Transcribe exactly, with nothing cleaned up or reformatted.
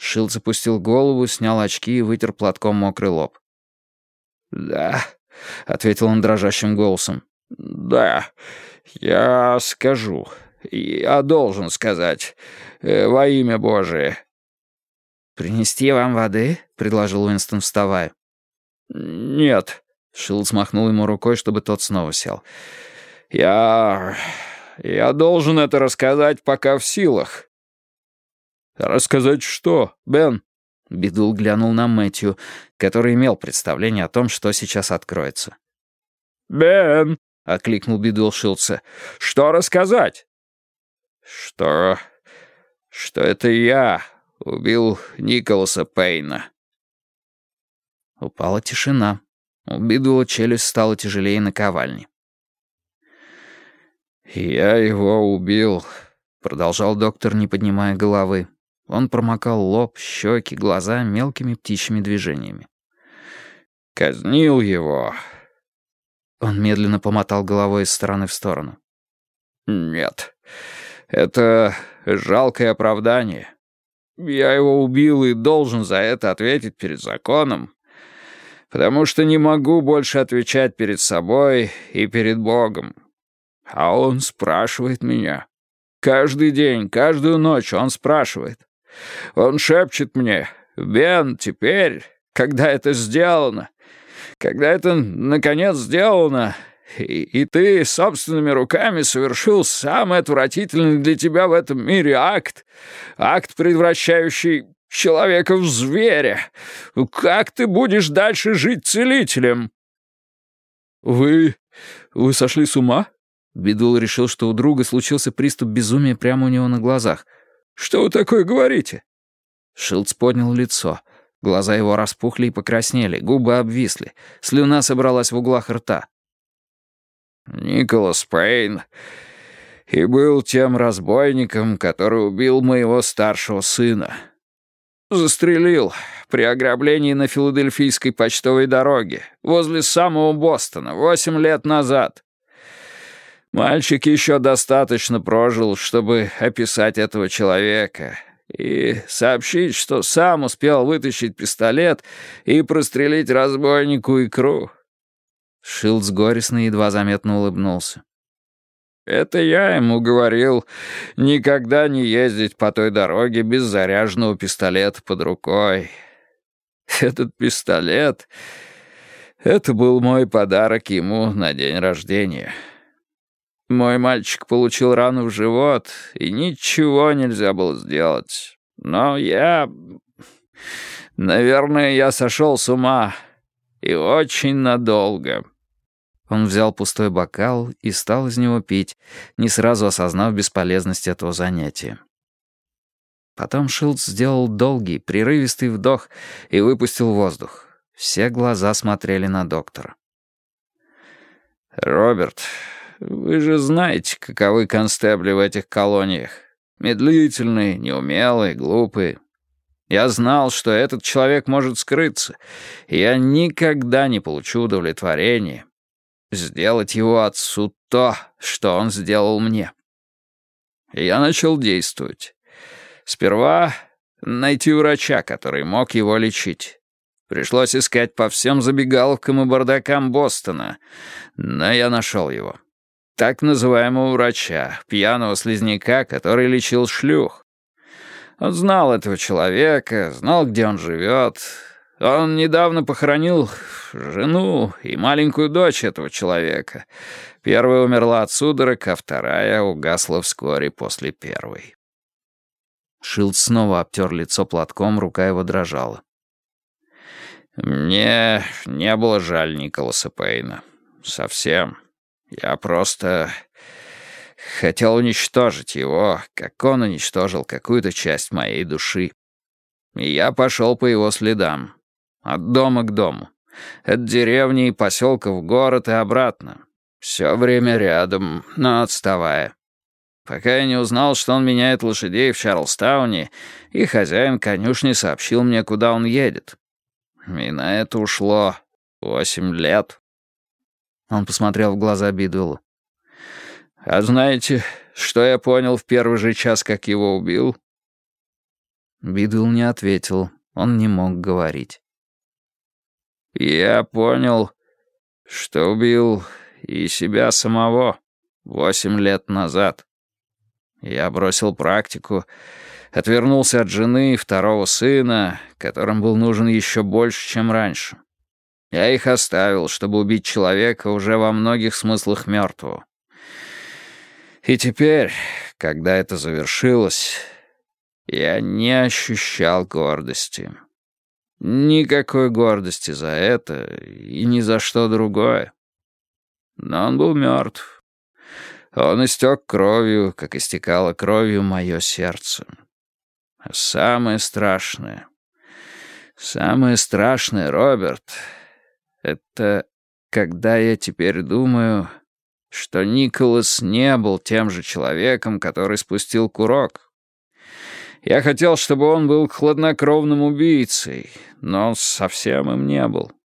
Шилдс опустил голову, снял очки и вытер платком мокрый лоб. «Да», — ответил он дрожащим голосом. «Да, я скажу. Я должен сказать. Э, во имя Божие». «Принести вам воды?» — предложил Уинстон, вставая. «Нет», — Шилдс махнул ему рукой, чтобы тот снова сел. «Я... я должен это рассказать, пока в силах». «Рассказать что, Бен?» Бидул глянул на Мэтью, который имел представление о том, что сейчас откроется. «Бен!» — окликнул Бидул Шилдса. «Что рассказать?» «Что... что это я убил Николаса Пейна». Упала тишина. У Бидула челюсть стала тяжелее наковальни. «Я его убил», — продолжал доктор, не поднимая головы. Он промокал лоб, щеки, глаза мелкими птичьими движениями. «Казнил его». Он медленно помотал головой из стороны в сторону. «Нет, это жалкое оправдание. Я его убил и должен за это ответить перед законом, потому что не могу больше отвечать перед собой и перед Богом. А он спрашивает меня. Каждый день, каждую ночь он спрашивает. Он шепчет мне: «Бен, теперь, когда это сделано, когда это, наконец, сделано, и, и ты собственными руками совершил самый отвратительный для тебя в этом мире акт, акт, превращающий человека в зверя, как ты будешь дальше жить целителем?» «Вы... вы сошли с ума?» Бидул решил, что у друга случился приступ безумия прямо у него на глазах. «Что вы такое говорите?» Шилдс поднял лицо. Глаза его распухли и покраснели, губы обвисли, слюна собралась в углах рта. «Николас Пейн и был тем разбойником, который убил моего старшего сына. Застрелил при ограблении на Филадельфийской почтовой дороге, возле самого Бостона, восемь лет назад. Мальчик еще достаточно прожил, чтобы описать этого человека и сообщить, что сам успел вытащить пистолет и прострелить разбойнику икру». Шилдс горестно и едва заметно улыбнулся. «Это я ему говорил никогда не ездить по той дороге без заряженного пистолета под рукой. Этот пистолет — это был мой подарок ему на день рождения. Мой мальчик получил рану в живот, и ничего нельзя было сделать. Но я... наверное, я сошел с ума. И очень надолго». Он взял пустой бокал и стал из него пить, не сразу осознав бесполезность этого занятия. Потом Шилдс сделал долгий, прерывистый вдох и выпустил воздух. Все глаза смотрели на доктора. «Роберт, вы же знаете, каковы констебли в этих колониях. Медлительные, неумелые, глупые. Я знал, что этот человек может скрыться, и я никогда не получу удовлетворения. Сделать его отцу то, что он сделал мне. И я начал действовать. Сперва найти врача, который мог его лечить. Пришлось искать по всем забегаловкам и бардакам Бостона, но я нашел его. Так называемого врача, пьяного слизняка, который лечил шлюх. Он знал этого человека, знал, где он живет. Он недавно похоронил жену и маленькую дочь этого человека. Первая умерла от судорог, а вторая угасла вскоре после первой. Шилдс снова обтер лицо платком, рука его дрожала. «Мне не было жаль Николаса Пейна. Совсем. Я просто хотел уничтожить его, как он уничтожил какую-то часть моей души. И я пошел по его следам. От дома к дому. От деревни и поселка в город и обратно. Все время рядом, но отставая. Пока я не узнал, что он меняет лошадей в Чарльстауне, и хозяин конюшни сообщил мне, куда он едет. И на это ушло восемь лет». Он посмотрел в глаза Бидуэлла. «А знаете, что я понял в первый же час, как его убил?» Бидуэлл не ответил, он не мог говорить. «Я понял, что убил и себя самого восемь лет назад. Я бросил практику, отвернулся от жены и второго сына, которым был нужен еще больше, чем раньше. Я их оставил, чтобы убить человека уже во многих смыслах мертвого. И теперь, когда это завершилось, я не ощущал гордости. Никакой гордости за это и ни за что другое. Но он был мертв. Он истек кровью, как истекало кровью мое сердце. А самое страшное, самое страшное, Роберт, это когда я теперь думаю, что Николас не был тем же человеком, который спустил курок. Я хотел, чтобы он был хладнокровным убийцей, но он совсем им не был.